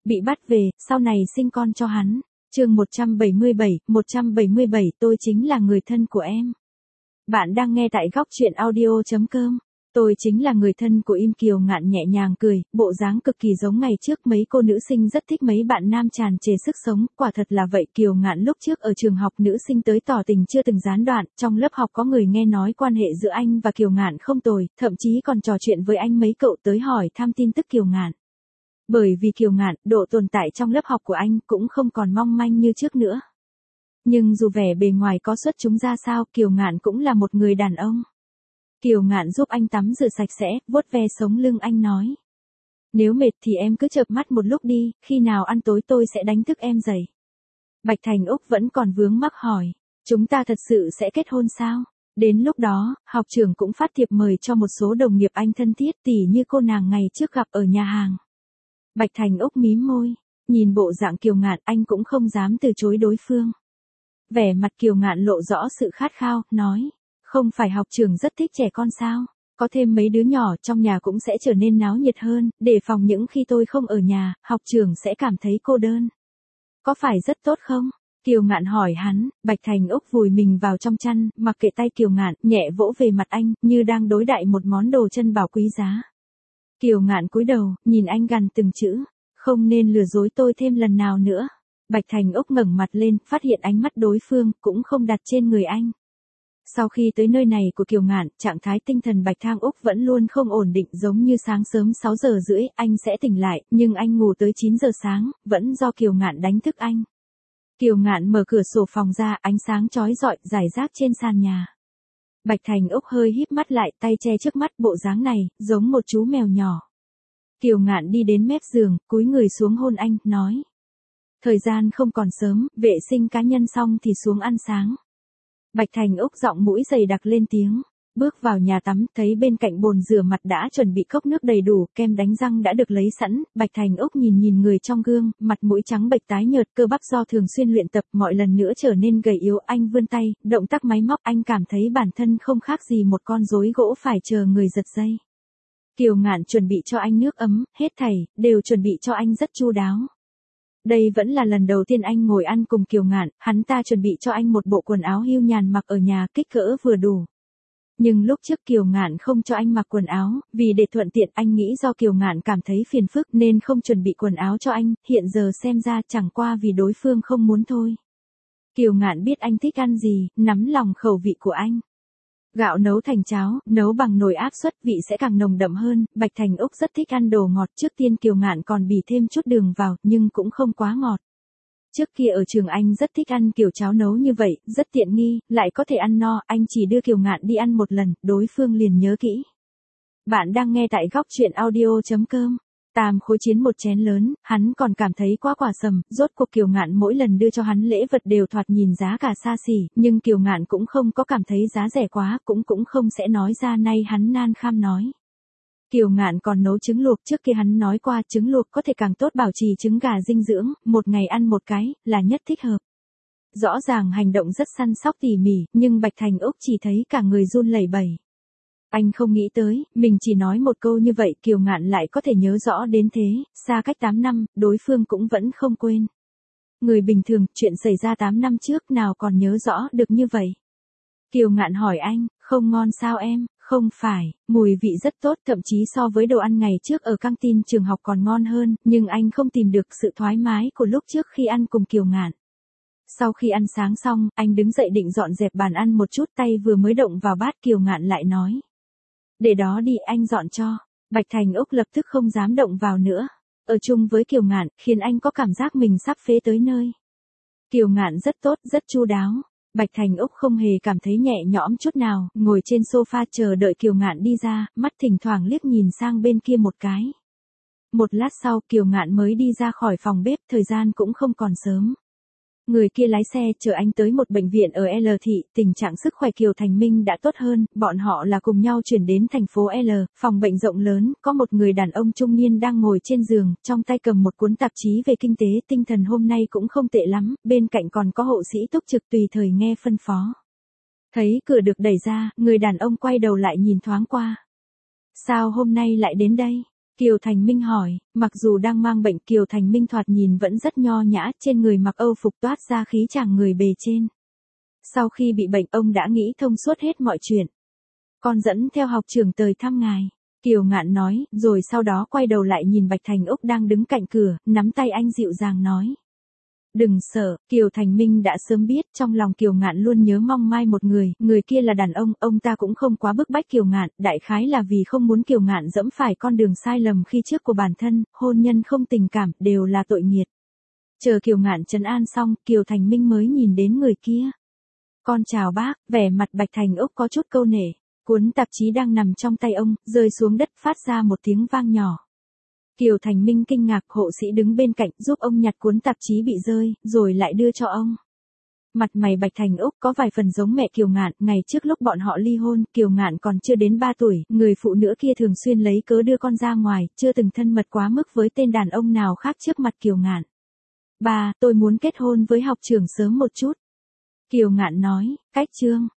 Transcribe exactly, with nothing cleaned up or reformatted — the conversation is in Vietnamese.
bị bắt về, sau này sinh con cho hắn. Chương một trăm bảy mươi bảy, một trăm bảy mươi bảy tôi chính là người thân của em. Bạn đang nghe tại góc truyện audio chấm com. Tôi chính là người thân của Im. Kiều Ngạn nhẹ nhàng cười, bộ dáng cực kỳ giống ngày trước mấy cô nữ sinh rất thích mấy bạn nam tràn trề sức sống, quả thật là vậy. Kiều Ngạn lúc trước ở trường học nữ sinh tới tỏ tình chưa từng gián đoạn, trong lớp học có người nghe nói quan hệ giữa anh và Kiều Ngạn không tồi, thậm chí còn trò chuyện với anh mấy cậu tới hỏi thăm tin tức Kiều Ngạn. Bởi vì Kiều Ngạn, độ tồn tại trong lớp học của anh cũng không còn mong manh như trước nữa. Nhưng dù vẻ bề ngoài có xuất chúng ra sao, Kiều Ngạn cũng là một người đàn ông. Kiều Ngạn giúp anh tắm rửa sạch sẽ, vuốt ve sống lưng anh nói. Nếu mệt thì em cứ chợp mắt một lúc đi, khi nào ăn tối tôi sẽ đánh thức em dậy. Bạch Thành Úc vẫn còn vướng mắc hỏi, chúng ta thật sự sẽ kết hôn sao? Đến lúc đó, học trưởng cũng phát thiệp mời cho một số đồng nghiệp anh thân thiết tỉ như cô nàng ngày trước gặp ở nhà hàng. Bạch Thành Úc mím môi, nhìn bộ dạng Kiều Ngạn anh cũng không dám từ chối đối phương. Vẻ mặt Kiều Ngạn lộ rõ sự khát khao, nói. Không phải học trưởng rất thích trẻ con sao? Có thêm mấy đứa nhỏ trong nhà cũng sẽ trở nên náo nhiệt hơn, để phòng những khi tôi không ở nhà, học trưởng sẽ cảm thấy cô đơn. Có phải rất tốt không? Kiều Ngạn hỏi hắn. Bạch Thành Úc vùi mình vào trong chăn, mặc kệ tay Kiều Ngạn, nhẹ vỗ về mặt anh, như đang đối đãi một món đồ chân bảo quý giá. Kiều Ngạn cúi đầu, nhìn anh gằn từng chữ, không nên lừa dối tôi thêm lần nào nữa. Bạch Thành Úc ngẩng mặt lên, phát hiện ánh mắt đối phương cũng không đặt trên người anh. Sau khi tới nơi này của Kiều Ngạn, trạng thái tinh thần Bạch Thang Úc vẫn luôn không ổn định, giống như sáng sớm sáu giờ rưỡi anh sẽ tỉnh lại, nhưng anh ngủ tới chín giờ sáng, vẫn do Kiều Ngạn đánh thức anh. Kiều Ngạn mở cửa sổ phòng ra, ánh sáng chói rọi rải rác trên sàn nhà. Bạch Thành Úc hơi híp mắt lại, tay che trước mắt, bộ dáng này giống một chú mèo nhỏ. Kiều Ngạn đi đến mép giường, cúi người xuống hôn anh, nói: "Thời gian không còn sớm, vệ sinh cá nhân xong thì xuống ăn sáng." Bạch Thành Úc giọng mũi dày đặc lên tiếng, bước vào nhà tắm, thấy bên cạnh bồn rửa mặt đã chuẩn bị cốc nước đầy đủ, kem đánh răng đã được lấy sẵn, Bạch Thành Úc nhìn nhìn người trong gương, mặt mũi trắng bệch tái nhợt, cơ bắp do thường xuyên luyện tập, mọi lần nữa trở nên gầy yếu, anh vươn tay, động tác máy móc, anh cảm thấy bản thân không khác gì một con rối gỗ phải chờ người giật dây. Kiều Ngạn chuẩn bị cho anh nước ấm, hết thảy đều chuẩn bị cho anh rất chu đáo. Đây vẫn là lần đầu tiên anh ngồi ăn cùng Kiều Ngạn, hắn ta chuẩn bị cho anh một bộ quần áo hưu nhàn mặc ở nhà, kích cỡ vừa đủ. Nhưng lúc trước Kiều Ngạn không cho anh mặc quần áo, vì để thuận tiện anh nghĩ do Kiều Ngạn cảm thấy phiền phức nên không chuẩn bị quần áo cho anh, hiện giờ xem ra chẳng qua vì đối phương không muốn thôi. Kiều Ngạn biết anh thích ăn gì, nắm lòng khẩu vị của anh. Gạo nấu thành cháo, nấu bằng nồi áp suất vị sẽ càng nồng đậm hơn, Bạch Thành Úc rất thích ăn đồ ngọt, trước tiên Kiều Ngạn còn bì thêm chút đường vào, nhưng cũng không quá ngọt. Trước kia ở trường anh rất thích ăn kiểu cháo nấu như vậy, rất tiện nghi, lại có thể ăn no, anh chỉ đưa Kiều Ngạn đi ăn một lần, đối phương liền nhớ kỹ. Bạn đang nghe tại góc truyện audio chấm com. Tam khối chiến một chén lớn, hắn còn cảm thấy quá quả sầm, rốt cuộc Kiều Ngạn mỗi lần đưa cho hắn lễ vật đều thoạt nhìn giá cả xa xỉ, nhưng Kiều Ngạn cũng không có cảm thấy giá rẻ quá, cũng cũng không sẽ nói ra, nay hắn nan kham nói. Kiều Ngạn còn nấu trứng luộc, trước kia hắn nói qua trứng luộc có thể càng tốt bảo trì trứng gà dinh dưỡng, một ngày ăn một cái, là nhất thích hợp. Rõ ràng hành động rất săn sóc tỉ mỉ, nhưng Bạch Thành Úc chỉ thấy cả người run lẩy bẩy. Anh không nghĩ tới, mình chỉ nói một câu như vậy Kiều Ngạn lại có thể nhớ rõ đến thế, xa cách tám năm, đối phương cũng vẫn không quên. Người bình thường, chuyện xảy ra tám năm trước nào còn nhớ rõ được như vậy. Kiều Ngạn hỏi anh, không ngon sao em? Không phải, mùi vị rất tốt, thậm chí so với đồ ăn ngày trước ở căng tin trường học còn ngon hơn, nhưng anh không tìm được sự thoải mái của lúc trước khi ăn cùng Kiều Ngạn. Sau khi ăn sáng xong, anh đứng dậy định dọn dẹp bàn ăn một chút, tay vừa mới động vào bát Kiều Ngạn lại nói. Để đó đi, anh dọn cho. Bạch Thành Úc lập tức không dám động vào nữa. Ở chung với Kiều Ngạn, khiến anh có cảm giác mình sắp phế tới nơi. Kiều Ngạn rất tốt, rất chu đáo. Bạch Thành Úc không hề cảm thấy nhẹ nhõm chút nào, ngồi trên sofa chờ đợi Kiều Ngạn đi ra, mắt thỉnh thoảng liếc nhìn sang bên kia một cái. Một lát sau Kiều Ngạn mới đi ra khỏi phòng bếp, thời gian cũng không còn sớm. Người kia lái xe chở anh tới một bệnh viện ở L thị, tình trạng sức khỏe Kiều Thành Minh đã tốt hơn, bọn họ là cùng nhau chuyển đến thành phố L, phòng bệnh rộng lớn, có một người đàn ông trung niên đang ngồi trên giường, trong tay cầm một cuốn tạp chí về kinh tế, tinh thần hôm nay cũng không tệ lắm, bên cạnh còn có hộ sĩ túc trực tùy thời nghe phân phó. Thấy cửa được đẩy ra, người đàn ông quay đầu lại nhìn thoáng qua. Sao hôm nay lại đến đây? Kiều Thành Minh hỏi, mặc dù đang mang bệnh Kiều Thành Minh thoạt nhìn vẫn rất nho nhã, trên người mặc âu phục toát ra khí chàng người bề trên. Sau khi bị bệnh ông đã nghĩ thông suốt hết mọi chuyện. Con dẫn theo học trưởng tới thăm ngài. Kiều Ngạn nói, rồi sau đó quay đầu lại nhìn Bạch Thành Úc đang đứng cạnh cửa, nắm tay anh dịu dàng nói. Đừng sợ, Kiều Thành Minh đã sớm biết, trong lòng Kiều Ngạn luôn nhớ mong mai một người, người kia là đàn ông, ông ta cũng không quá bức bách Kiều Ngạn, đại khái là vì không muốn Kiều Ngạn dẫm phải con đường sai lầm khi trước của bản thân, hôn nhân không tình cảm, đều là tội nghiệt. Chờ Kiều Ngạn trấn an xong, Kiều Thành Minh mới nhìn đến người kia. Con chào bác, vẻ mặt Bạch Thành Úc có chút câu nể, cuốn tạp chí đang nằm trong tay ông, rơi xuống đất phát ra một tiếng vang nhỏ. Kiều Thành Minh kinh ngạc, hộ sĩ đứng bên cạnh giúp ông nhặt cuốn tạp chí bị rơi, rồi lại đưa cho ông. Mặt mày Bạch Thành Úc có vài phần giống mẹ Kiều Ngạn, ngày trước lúc bọn họ ly hôn, Kiều Ngạn còn chưa đến ba tuổi, người phụ nữ kia thường xuyên lấy cớ đưa con ra ngoài, chưa từng thân mật quá mức với tên đàn ông nào khác trước mặt Kiều Ngạn. Ba, tôi muốn kết hôn với học trưởng sớm một chút. Kiều Ngạn nói, cách chương.